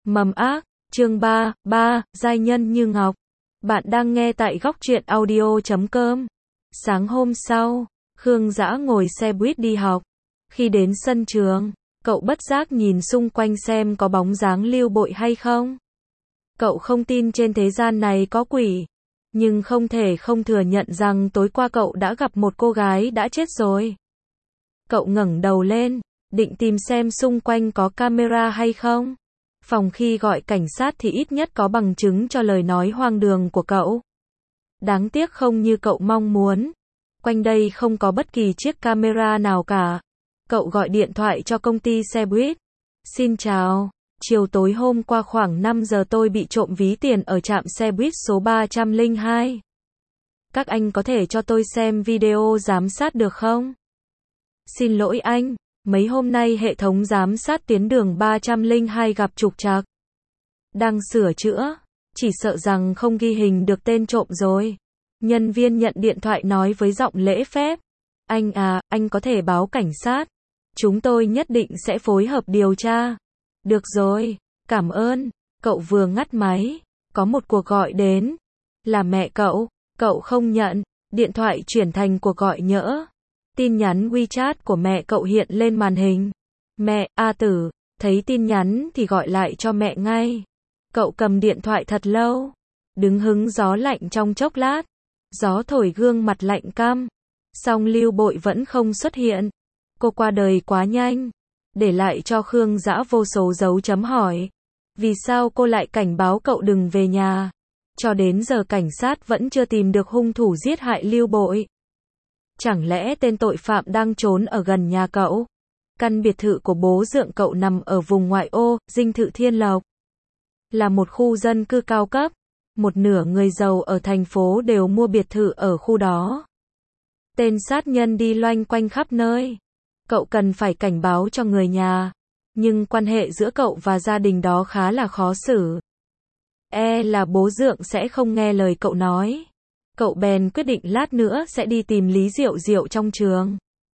Mầm ác, chương 3, giai nhân như ngọc. Bạn đang nghe tại góc truyện audio.com. Sáng hôm sau, Khương Dã ngồi xe buýt đi học. Khi đến sân trường, cậu bất giác nhìn xung quanh xem có bóng dáng Lưu Bội hay không. Cậu không tin trên thế gian này có quỷ, nhưng không thể không thừa nhận rằng tối qua cậu đã gặp một cô gái đã chết rồi. Cậu ngẩng đầu lên, định tìm xem xung quanh có camera hay không. Phòng khi gọi cảnh sát thì ít nhất có bằng chứng cho lời nói hoang đường của cậu. Đáng tiếc không như cậu mong muốn. Quanh đây không có bất kỳ chiếc camera nào cả. Cậu gọi điện thoại cho công ty xe buýt. Xin chào, chiều tối hôm qua khoảng 5 giờ tôi bị trộm ví tiền ở trạm xe buýt số 302. Các anh có thể cho tôi xem video giám sát được không? Xin lỗi anh, mấy hôm nay hệ thống giám sát tuyến đường 302 gặp trục trặc. Đang sửa chữa, chỉ sợ rằng không ghi hình được tên trộm rồi. Nhân viên nhận điện thoại nói với giọng lễ phép. Anh à, anh có thể báo cảnh sát. Chúng tôi nhất định sẽ phối hợp điều tra. Được rồi, cảm ơn. Cậu vừa ngắt máy, có một cuộc gọi đến. Là mẹ cậu không nhận, điện thoại chuyển thành cuộc gọi nhỡ. Tin nhắn WeChat của mẹ cậu hiện lên màn hình. Mẹ, A Tử, thấy tin nhắn thì gọi lại cho mẹ ngay. Cậu cầm điện thoại thật lâu, đứng hứng gió lạnh trong chốc lát. Gió thổi gương mặt lạnh căm. Song Lưu Bội vẫn không xuất hiện. Cô qua đời quá nhanh, để lại cho Khương Dã vô số dấu chấm hỏi. Vì sao cô lại cảnh báo cậu đừng về nhà? Cho đến giờ cảnh sát vẫn chưa tìm được hung thủ giết hại Lưu Bội. Chẳng lẽ tên tội phạm đang trốn ở gần nhà cậu? Căn biệt thự của bố dượng cậu nằm ở vùng ngoại ô, dinh thự Thiên Lộc. Là một khu dân cư cao cấp. Một nửa người giàu ở thành phố đều mua biệt thự ở khu đó. Tên sát nhân đi loanh quanh khắp nơi. Cậu cần phải cảnh báo cho người nhà. Nhưng quan hệ giữa cậu và gia đình đó khá là khó xử. Là bố dượng sẽ không nghe lời cậu nói. Cậu bèn quyết định lát nữa sẽ đi tìm Lý Diệu Diệu trong trường.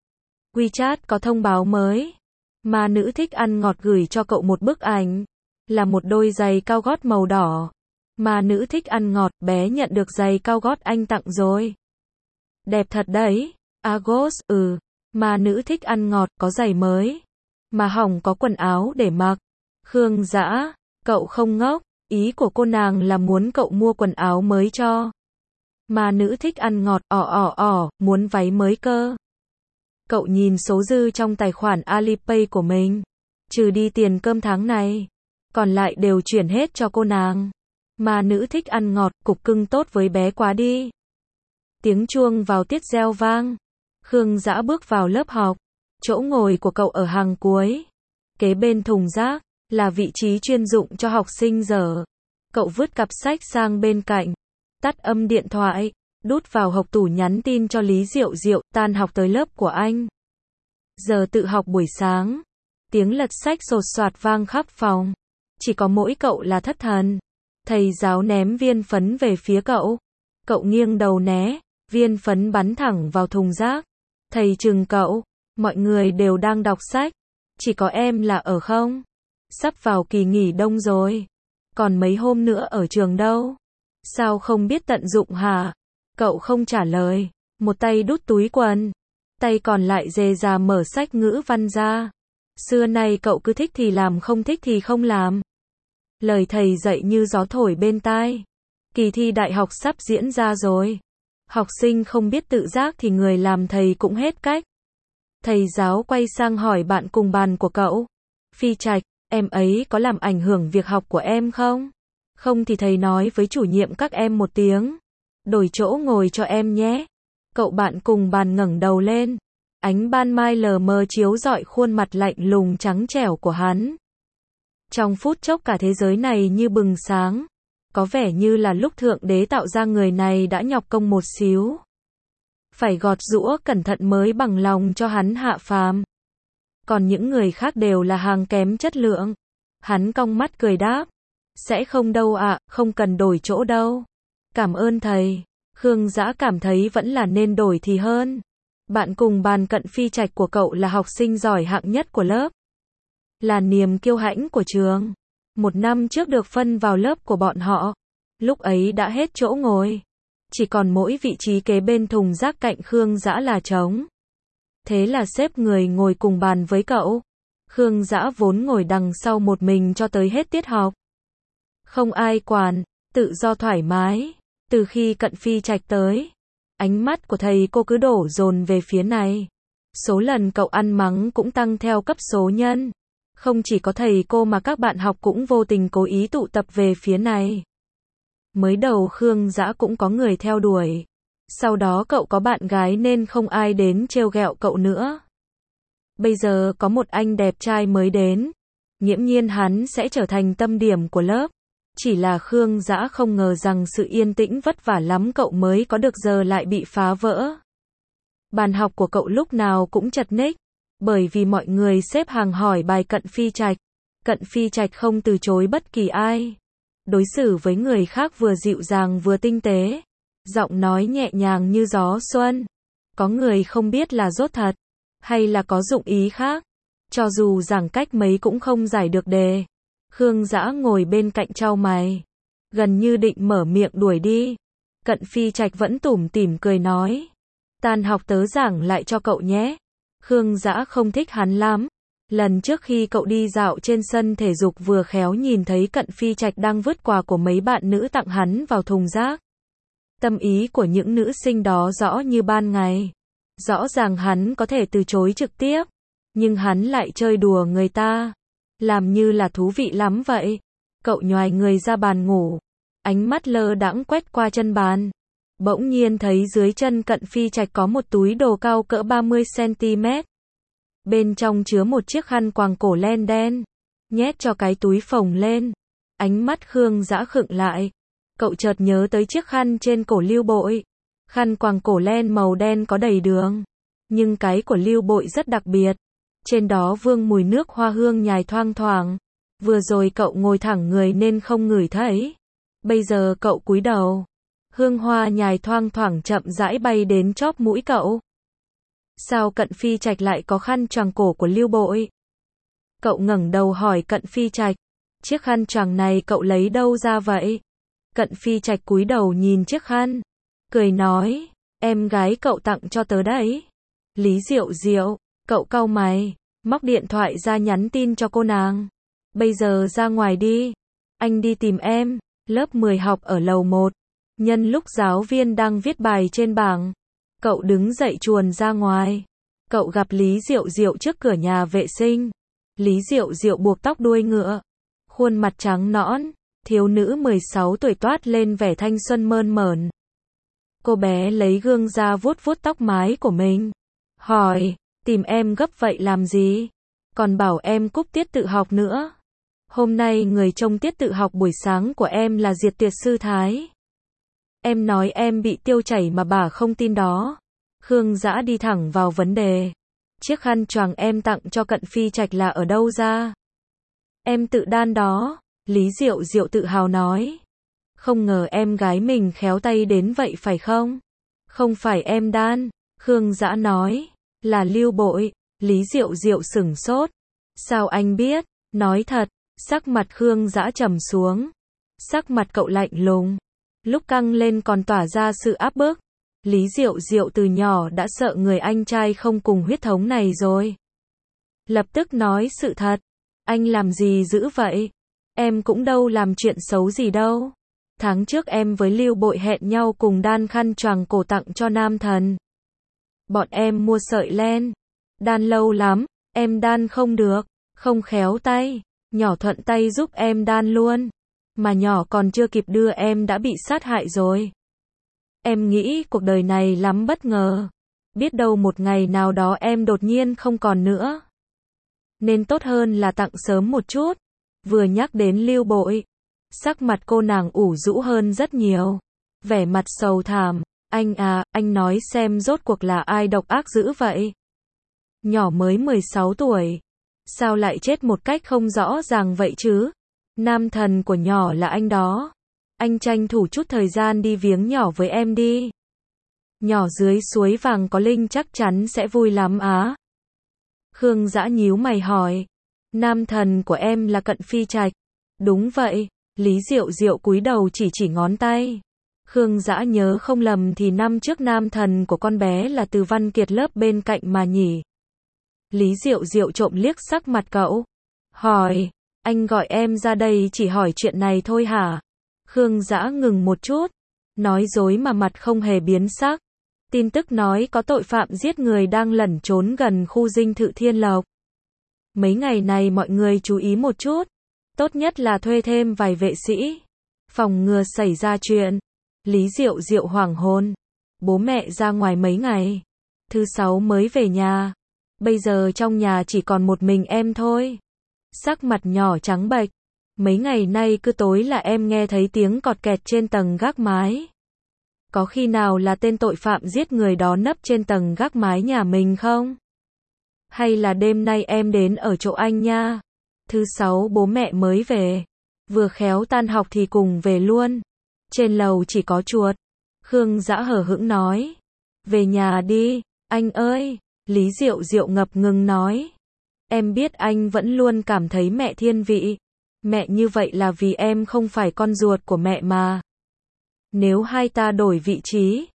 WeChat có thông báo mới. Mà nữ thích ăn ngọt gửi cho cậu một bức ảnh. Là một đôi giày cao gót màu đỏ. Mà nữ thích ăn ngọt, bé nhận được giày cao gót anh tặng rồi. Đẹp thật đấy. Agos, Mà nữ thích ăn ngọt, có giày mới. Mà hỏng có quần áo để mặc. Khương Dã, cậu không ngốc. Ý của cô nàng là muốn cậu mua quần áo mới cho. Mà nữ thích ăn ngọt, muốn váy mới cơ. Cậu nhìn số dư trong tài khoản Alipay của mình. Trừ đi tiền cơm tháng này. Còn lại đều chuyển hết cho cô nàng. Mà nữ thích ăn ngọt, cục cưng tốt với bé quá đi. Tiếng chuông vào tiết reo vang. Khương Dã bước vào lớp học. Chỗ ngồi của cậu ở hàng cuối. Kế bên thùng rác, là vị trí chuyên dụng cho học sinh dở. Cậu vứt cặp sách sang bên cạnh. Tắt âm điện thoại, đút vào hộp tủ nhắn tin cho Lý Diệu Diệu, tan học tới lớp của anh. Giờ tự học buổi sáng. Tiếng lật sách sột soạt vang khắp phòng. Chỉ có mỗi cậu là thất thần. Thầy giáo ném viên phấn về phía cậu. Cậu nghiêng đầu né, viên phấn bắn thẳng vào thùng rác. Thầy trừng cậu, mọi người đều đang đọc sách. Chỉ có em là ở không? Sắp vào kỳ nghỉ đông rồi. Còn mấy hôm nữa ở trường đâu? Sao không biết tận dụng hả? Cậu không trả lời, một tay đút túi quần. Tay còn lại dề dà mở sách ngữ văn ra. Xưa nay cậu cứ thích thì làm, không thích thì không làm. Lời thầy dạy như gió thổi bên tai. Kỳ thi đại học sắp diễn ra rồi. Học sinh không biết tự giác thì người làm thầy cũng hết cách. Thầy giáo quay sang hỏi bạn cùng bàn của cậu. Phi Trạch, em ấy có làm ảnh hưởng việc học của em không? Không thì thầy nói với chủ nhiệm các em một tiếng. Đổi chỗ ngồi cho em nhé. Cậu bạn cùng bàn ngẩng đầu lên. Ánh ban mai lờ mờ chiếu rọi khuôn mặt lạnh lùng trắng trẻo của hắn. Trong phút chốc cả thế giới này như bừng sáng. Có vẻ như là lúc Thượng Đế tạo ra người này đã nhọc công một xíu. Phải gọt giũa cẩn thận mới bằng lòng cho hắn hạ phàm. Còn những người khác đều là hàng kém chất lượng. Hắn cong mắt cười đáp. Sẽ không đâu ạ, không cần đổi chỗ đâu. Cảm ơn thầy. Khương Dã cảm thấy vẫn là nên đổi thì hơn. Bạn cùng bàn cận Phi Trạch của cậu là học sinh giỏi hạng nhất của lớp. Là niềm kiêu hãnh của trường. 1 năm trước được phân vào lớp của bọn họ. Lúc ấy đã hết chỗ ngồi. Chỉ còn mỗi vị trí kế bên thùng rác cạnh Khương Dã là trống. Thế là xếp người ngồi cùng bàn với cậu. Khương Dã vốn ngồi đằng sau một mình cho tới hết tiết học. Không ai quản, tự do thoải mái. Từ khi Cận Phi Trạch tới, ánh mắt của thầy cô cứ đổ dồn về phía này. Số lần cậu ăn mắng cũng tăng theo cấp số nhân. Không chỉ có thầy cô mà các bạn học cũng vô tình cố ý tụ tập về phía này. Mới đầu Khương Dã cũng có người theo đuổi. Sau đó cậu có bạn gái nên không ai đến trêu ghẹo cậu nữa. Bây giờ có một anh đẹp trai mới đến. Nghiễm nhiên hắn sẽ trở thành tâm điểm của lớp. Chỉ là Khương Dã không ngờ rằng sự yên tĩnh vất vả lắm cậu mới có được giờ lại bị phá vỡ. Bàn học của cậu lúc nào cũng chật ních. Bởi vì mọi người xếp hàng hỏi bài Cận Phi Trạch. Cận Phi Trạch không từ chối bất kỳ ai. Đối xử với người khác vừa dịu dàng vừa tinh tế. Giọng nói nhẹ nhàng như gió xuân. Có người không biết là dốt thật, hay là có dụng ý khác. Cho dù giảng cách mấy cũng không giải được đề. Khương Dã ngồi bên cạnh chau mày. Gần như định mở miệng đuổi đi. Cận Phi Trạch vẫn tủm tỉm cười nói. Tan học tớ giảng lại cho cậu nhé. Khương Dã không thích hắn lắm. Lần trước khi cậu đi dạo trên sân thể dục vừa khéo nhìn thấy Cận Phi Trạch đang vứt quà của mấy bạn nữ tặng hắn vào thùng rác. Tâm ý của những nữ sinh đó rõ như ban ngày. Rõ ràng hắn có thể từ chối trực tiếp. Nhưng hắn lại chơi đùa người ta. Làm như là thú vị lắm vậy. Cậu nhoài người ra bàn ngủ. Ánh mắt lơ đãng quét qua chân bàn. Bỗng nhiên thấy dưới chân Cận Phi Trạch có một túi đồ cao cỡ 30cm. Bên trong chứa một chiếc khăn quàng cổ len đen. Nhét cho cái túi phồng lên. Ánh mắt Khương Dã khựng lại. Cậu chợt nhớ tới chiếc khăn trên cổ Lưu Bội. Khăn quàng cổ len màu đen có đầy đường. Nhưng cái của Lưu Bội rất đặc biệt. Trên đó vương mùi nước hoa hương nhài thoang thoảng. Vừa rồi cậu ngồi thẳng người nên không ngửi thấy. Bây giờ cậu cúi đầu. Hương hoa nhài thoang thoảng chậm rãi bay đến chóp mũi cậu. Sao Cận Phi Trạch lại có khăn choàng cổ của Lưu Bội? Cậu ngẩng đầu hỏi Cận Phi Trạch. Chiếc khăn choàng này cậu lấy đâu ra vậy? Cận Phi Trạch cúi đầu nhìn chiếc khăn. Cười nói. Em gái cậu tặng cho tớ đấy. Lý Diệu Diệu. Cậu cau mày. Móc điện thoại ra nhắn tin cho cô nàng. Bây giờ ra ngoài đi. Anh đi tìm em. Lớp 10 học ở lầu 1. Nhân lúc giáo viên đang viết bài trên bảng. Cậu đứng dậy chuồn ra ngoài. Cậu gặp Lý Diệu Diệu trước cửa nhà vệ sinh. Lý Diệu Diệu buộc tóc đuôi ngựa. Khuôn mặt trắng nõn. Thiếu nữ 16 tuổi toát lên vẻ thanh xuân mơn mởn. Cô bé lấy gương ra vuốt vuốt tóc mái của mình. Hỏi, tìm em gấp vậy làm gì? Còn bảo em cúp tiết tự học nữa. Hôm nay người trông tiết tự học buổi sáng của em là Diệt Tuyệt Sư Thái. Em nói em bị tiêu chảy mà bà không tin đó. Khương Dã đi thẳng vào vấn đề. Chiếc khăn choàng em tặng cho Cận Phi Trạch là ở đâu ra? Em tự đan đó. Lý Diệu Diệu tự hào nói. Không ngờ em gái mình khéo tay đến vậy phải không? Không phải em đan. Khương Dã nói. Là Lưu Bội. Lý Diệu Diệu sửng sốt. Sao anh biết? Nói thật. Sắc mặt Khương Dã trầm xuống. Sắc mặt cậu lạnh lùng. Lúc căng lên còn tỏa ra sự áp bức. Lý Diệu Diệu từ nhỏ đã sợ người anh trai không cùng huyết thống này rồi. Lập tức nói sự thật. Anh làm gì dữ vậy? Em cũng đâu làm chuyện xấu gì đâu. Tháng trước em với Lưu Bội hẹn nhau cùng đan khăn choàng cổ tặng cho nam thần. Bọn em mua sợi len. Đan lâu lắm, em đan không được, không khéo tay. Nhỏ thuận tay giúp em đan luôn. Mà nhỏ còn chưa kịp đưa em đã bị sát hại rồi. Em nghĩ cuộc đời này lắm bất ngờ. Biết đâu một ngày nào đó em đột nhiên không còn nữa. Nên tốt hơn là tặng sớm một chút. Vừa nhắc đến Lưu Bội, sắc mặt cô nàng ủ rũ hơn rất nhiều. Vẻ mặt sầu thảm. Anh à, anh nói xem rốt cuộc là ai độc ác dữ vậy? Nhỏ mới 16 tuổi. Sao lại chết một cách không rõ ràng vậy chứ? Nam thần của nhỏ là anh đó. Anh tranh thủ chút thời gian đi viếng nhỏ với em đi. Nhỏ dưới suối vàng có linh chắc chắn sẽ vui lắm á. Khương Dã nhíu mày hỏi. Nam thần của em là Cận Phi Trạch. Đúng vậy, Lý Diệu Diệu cúi đầu chỉ ngón tay. Khương Dã nhớ không lầm thì năm trước nam thần của con bé là từ Văn Kiệt lớp bên cạnh mà nhỉ. Lý Diệu Diệu trộm liếc sắc mặt cậu. Hỏi, anh gọi em ra đây chỉ hỏi chuyện này thôi hả? Khương Dã ngừng một chút. Nói dối mà mặt không hề biến sắc. Tin tức nói có tội phạm giết người đang lẩn trốn gần khu dinh thự Thiên Lộc. Mấy ngày này mọi người chú ý một chút. Tốt nhất là thuê thêm vài vệ sĩ. Phòng ngừa xảy ra chuyện. Lý Diệu Diệu hoảng hồn. Bố mẹ ra ngoài mấy ngày. Thứ Sáu mới về nhà. Bây giờ trong nhà chỉ còn một mình em thôi. Sắc mặt nhỏ trắng bệch. Mấy ngày nay cứ tối là em nghe thấy tiếng cọt kẹt trên tầng gác mái. Có khi nào là tên tội phạm giết người đó nấp trên tầng gác mái nhà mình không? Hay là đêm nay em đến ở chỗ anh nha? Thứ Sáu bố mẹ mới về. Vừa khéo tan học thì cùng về luôn. Trên lầu chỉ có chuột. Khương Dã hờ hững nói. Về nhà đi, anh ơi. Lý Diệu Diệu ngập ngừng nói. Em biết anh vẫn luôn cảm thấy mẹ thiên vị. Mẹ như vậy là vì em không phải con ruột của mẹ mà. Nếu hai ta đổi vị trí,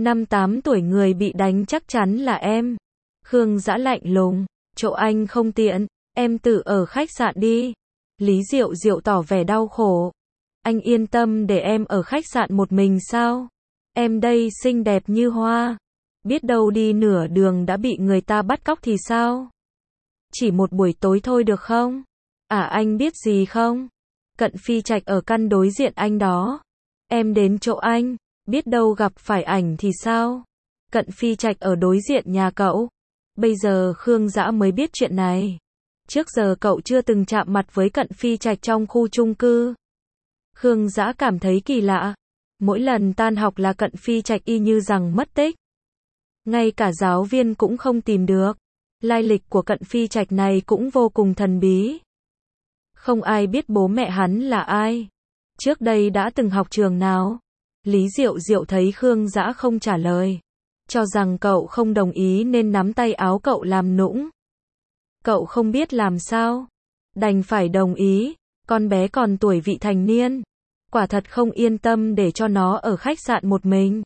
5-8 tuổi người bị đánh chắc chắn là em. Khương Dã lạnh lùng, chỗ anh không tiện, em tự ở khách sạn đi. Lý Diệu Diệu tỏ vẻ đau khổ. Anh yên tâm để em ở khách sạn một mình sao? Em đây xinh đẹp như hoa. Biết đâu đi nửa đường đã bị người ta bắt cóc thì sao? Chỉ một buổi tối thôi được không? À anh biết gì không? Cận Phi Trạch ở căn đối diện anh đó. Em đến chỗ anh, biết đâu gặp phải ảnh thì sao? Cận Phi Trạch ở đối diện nhà cậu. Bây giờ Khương Dã mới biết chuyện này. Trước giờ cậu chưa từng chạm mặt với Cận Phi Trạch trong khu chung cư. Khương Dã cảm thấy kỳ lạ. Mỗi lần tan học là Cận Phi Trạch y như rằng mất tích. Ngay cả giáo viên cũng không tìm được. Lai lịch của Cận Phi Trạch này cũng vô cùng thần bí. Không ai biết bố mẹ hắn là ai. Trước đây đã từng học trường nào? Lý Diệu Diệu thấy Khương Dã không trả lời. Cho rằng cậu không đồng ý nên nắm tay áo cậu làm nũng. Cậu không biết làm sao. Đành phải đồng ý. Con bé còn tuổi vị thành niên. Quả thật không yên tâm để cho nó ở khách sạn một mình.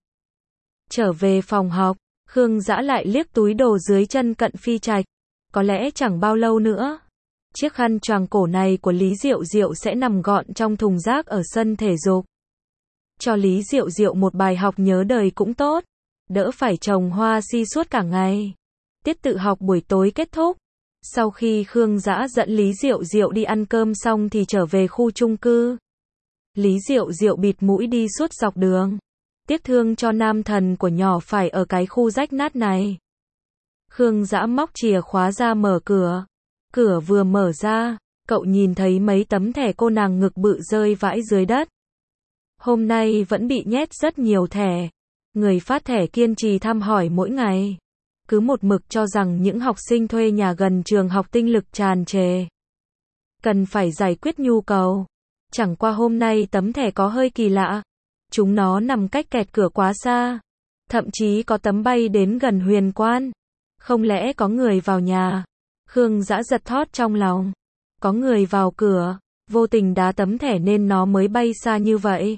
Trở về phòng học, Khương Dã lại liếc túi đồ dưới chân Cận Phi Trạch. Có lẽ chẳng bao lâu nữa, chiếc khăn choàng cổ này của Lý Diệu Diệu sẽ nằm gọn trong thùng rác ở sân thể dục. Cho Lý Diệu Diệu một bài học nhớ đời cũng tốt. Đỡ phải trồng hoa si suốt cả ngày. Tiết tự học buổi tối kết thúc. Sau khi Khương Dã dẫn Lý Diệu Diệu đi ăn cơm xong thì trở về khu chung cư. Lý Diệu Diệu bịt mũi đi suốt dọc đường. Tiếc thương cho nam thần của nhỏ phải ở cái khu rách nát này. Khương Dã móc chìa khóa ra mở cửa. Cửa vừa mở ra, cậu nhìn thấy mấy tấm thẻ cô nàng ngực bự rơi vãi dưới đất. Hôm nay vẫn bị nhét rất nhiều thẻ. Người phát thẻ kiên trì thăm hỏi mỗi ngày. Cứ một mực cho rằng những học sinh thuê nhà gần trường học tinh lực tràn trề. Cần phải giải quyết nhu cầu. Chẳng qua hôm nay tấm thẻ có hơi kỳ lạ. Chúng nó nằm cách kẹt cửa quá xa. Thậm chí có tấm bay đến gần huyền quan. Không lẽ có người vào nhà? Khương Dã giật thót trong lòng. Có người vào cửa, vô tình đá tấm thẻ nên nó mới bay xa như vậy.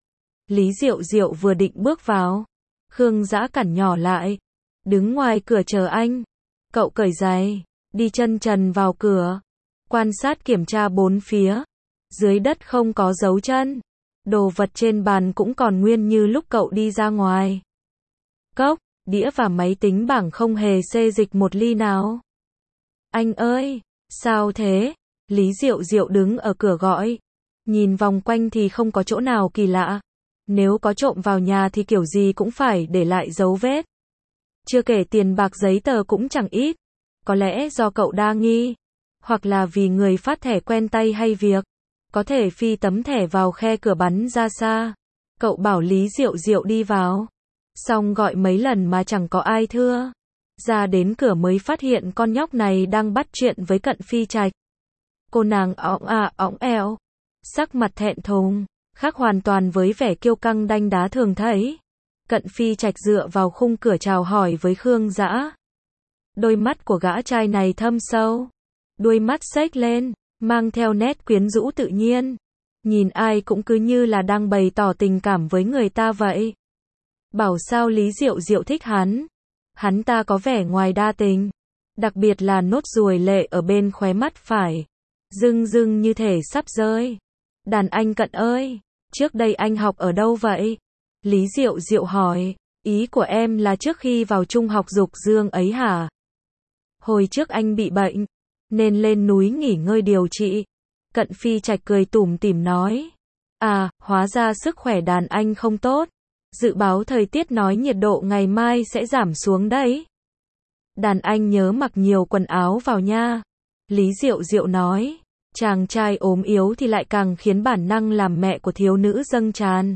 Lý Diệu Diệu vừa định bước vào. Khương Dã cản nhỏ lại. Đứng ngoài cửa chờ anh. Cậu cởi giày, đi chân trần vào cửa. Quan sát kiểm tra bốn phía. Dưới đất không có dấu chân. Đồ vật trên bàn cũng còn nguyên như lúc cậu đi ra ngoài. Cốc, đĩa và máy tính bảng không hề xê dịch một ly nào. Anh ơi, sao thế? Lý Diệu Diệu đứng ở cửa gọi. Nhìn vòng quanh thì không có chỗ nào kỳ lạ. Nếu có trộm vào nhà thì kiểu gì cũng phải để lại dấu vết. Chưa kể tiền bạc giấy tờ cũng chẳng ít. Có lẽ do cậu đa nghi. Hoặc là vì người phát thẻ quen tay hay việc. Có thể phi tấm thẻ vào khe cửa bắn ra xa. Cậu bảo Lý Diệu Diệu đi vào. Xong gọi mấy lần mà chẳng có ai thưa. Ra đến cửa mới phát hiện con nhóc này đang bắt chuyện với Cận Phi Trạch. Cô nàng óng eo. Sắc mặt thẹn thùng. Khác hoàn toàn với vẻ kiêu căng đanh đá thường thấy. Cận Phi Trạch dựa vào khung cửa chào hỏi với Khương Dã. Đôi mắt của gã trai này thâm sâu. Đuôi mắt xếch lên. mang theo nét quyến rũ tự nhiên. Nhìn ai cũng cứ như là đang bày tỏ tình cảm với người ta vậy. Bảo sao Lý Diệu Diệu thích hắn. Hắn ta có vẻ ngoài đa tình. Đặc biệt là nốt ruồi lệ ở bên khóe mắt phải. Rưng rưng như thể sắp rơi. Đàn anh Cận ơi, trước đây anh học ở đâu vậy? Lý Diệu Diệu hỏi, ý của em là trước khi vào trung học Dục Dương ấy hả? Hồi trước anh bị bệnh, nên lên núi nghỉ ngơi điều trị. Cận Phi Trạch cười tủm tỉm nói, à, hóa ra sức khỏe đàn anh không tốt. Dự báo thời tiết nói nhiệt độ ngày mai sẽ giảm xuống đấy. Đàn anh nhớ mặc nhiều quần áo vào nha. Lý Diệu Diệu nói, chàng trai ốm yếu thì lại càng khiến bản năng làm mẹ của thiếu nữ dâng tràn.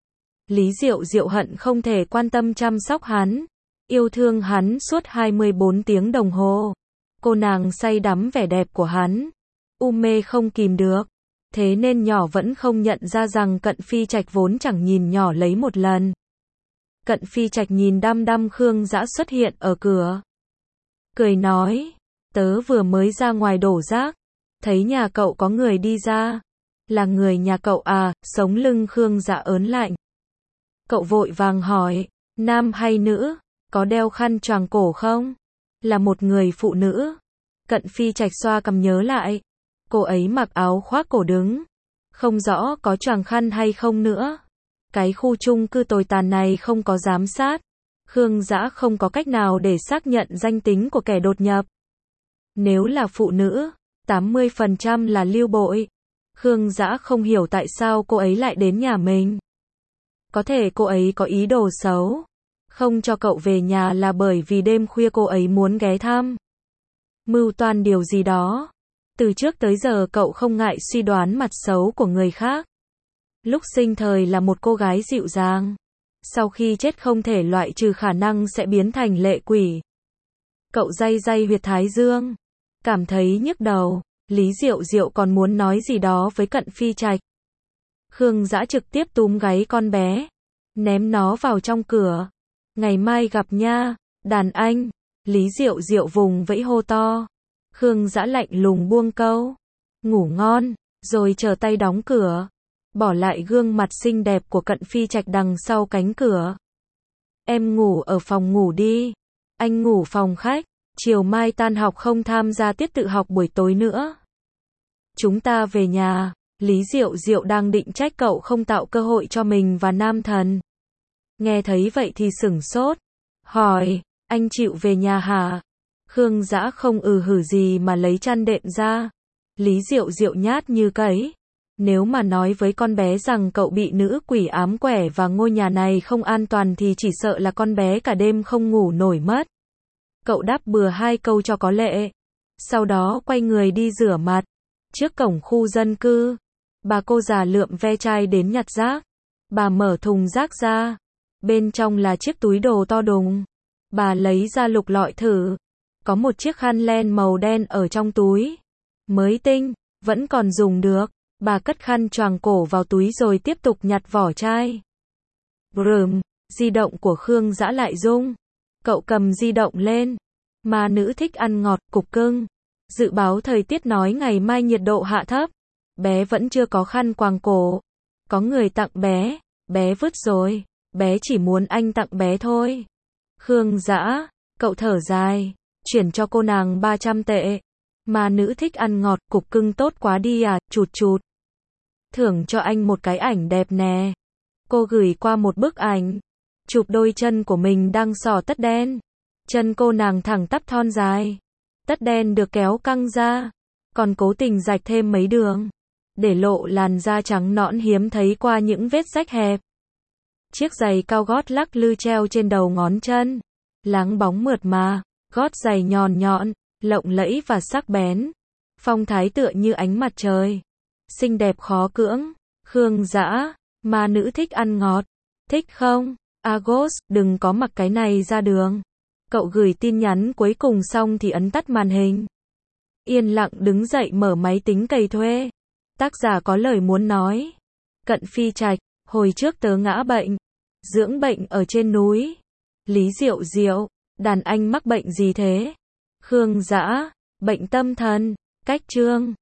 Lý Diệu Diệu hận không thể quan tâm chăm sóc hắn, yêu thương hắn suốt 24 tiếng đồng hồ. Cô nàng say đắm vẻ đẹp của hắn, mê không kìm được. Thế nên nhỏ vẫn không nhận ra rằng Cận Phi Trạch vốn chẳng nhìn nhỏ lấy một lần. Cận Phi Trạch nhìn đăm đăm Khương Dã xuất hiện ở cửa. Cười nói, tớ vừa mới ra ngoài đổ rác, thấy nhà cậu có người đi ra. Là người nhà cậu à? Sống lưng Khương Dã ớn lạnh. Cậu vội vàng hỏi, nam hay nữ? Có đeo khăn choàng cổ không? Là một người phụ nữ. Cận Phi Trạch xoa cằm nhớ lại. Cô ấy mặc áo khoác cổ đứng. Không rõ có choàng khăn hay không nữa. Cái khu chung cư tồi tàn này không có giám sát. Khương Dã không có cách nào để xác nhận danh tính của kẻ đột nhập. Nếu là phụ nữ, 80% là lưu bội. Khương Dã không hiểu tại sao cô ấy lại đến nhà mình. Có thể cô ấy có ý đồ xấu. Không cho cậu về nhà là bởi vì đêm khuya cô ấy muốn ghé thăm. Mưu toan điều gì đó. Từ trước tới giờ cậu không ngại suy đoán mặt xấu của người khác. Lúc sinh thời là một cô gái dịu dàng. Sau khi chết không thể loại trừ khả năng sẽ biến thành lệ quỷ. Cậu day day huyệt thái dương. Cảm thấy nhức đầu. Lý Diệu Diệu còn muốn nói gì đó với Cận Phi Trạch. Khương Dã trực tiếp túm gáy con bé. Ném nó vào trong cửa. Ngày mai gặp nha, đàn anh. Lý Diệu Diệu vùng vẫy hô to. Khương Dã lạnh lùng buông câu. Ngủ ngon, rồi trở tay đóng cửa. Bỏ lại gương mặt xinh đẹp của Cận Phi Trạch đằng sau cánh cửa. Em ngủ ở phòng ngủ đi. Anh ngủ phòng khách. Chiều mai tan học không tham gia tiết tự học buổi tối nữa. Chúng ta về nhà. Lý Diệu Diệu đang định trách cậu không tạo cơ hội cho mình và nam thần. Nghe thấy vậy thì sửng sốt. Hỏi, anh chịu về nhà hả? Khương Dã không hử gì mà lấy chăn đệm ra. Lý Diệu Diệu nhát như cấy. Nếu mà nói với con bé rằng cậu bị nữ quỷ ám quẻ và ngôi nhà này không an toàn thì chỉ sợ là con bé cả đêm không ngủ nổi mất. Cậu đáp bừa 2 câu cho có lệ. Sau đó quay người đi rửa mặt. Trước cổng khu dân cư, bà cô già lượm ve chai đến nhặt rác. Bà mở thùng rác ra. Bên trong là chiếc túi đồ to đùng. Bà lấy ra lục lọi thử. Có một chiếc khăn len màu đen ở trong túi. Mới tinh, vẫn còn dùng được. Bà cất khăn choàng cổ vào túi rồi tiếp tục nhặt vỏ chai. Brrm, di động của Khương Dã lại rung. Cậu cầm di động lên. Ma nữ thích ăn ngọt, cục cưng. Dự báo thời tiết nói ngày mai nhiệt độ hạ thấp. Bé vẫn chưa có khăn quàng cổ. Có người tặng bé. Bé vứt rồi. Bé chỉ muốn anh tặng bé thôi. Khương Dã, cậu thở dài. Chuyển cho cô nàng 300 tệ. Ma nữ thích ăn ngọt, cục cưng tốt quá đi à, chụt chụt. Thưởng cho anh một cái ảnh đẹp nè. Cô gửi qua một bức ảnh. Chụp đôi chân của mình đang xỏ tất đen. Chân cô nàng thẳng tắp thon dài. Tất đen được kéo căng ra. Còn cố tình rạch thêm mấy đường. Để lộ làn da trắng nõn hiếm thấy qua những vết rách hẹp. Chiếc giày cao gót lắc lư treo trên đầu ngón chân. Láng bóng mượt mà. Gót giày nhọn nhọn, lộng lẫy và sắc bén. Phong thái tựa như ánh mặt trời. Xinh đẹp khó cưỡng. Khương Dã, ma nữ thích ăn ngọt. Thích không? Agos, đừng có mặc cái này ra đường. Cậu gửi tin nhắn cuối cùng xong thì ấn tắt màn hình. Yên lặng đứng dậy mở máy tính cày thuê. Tác giả có lời muốn nói. Cận Phi Trạch, hồi trước tớ ngã bệnh. Dưỡng bệnh ở trên núi. Lý Diệu Diệu, đàn anh mắc bệnh gì thế? Khương Dã, bệnh tâm thần. Cách chương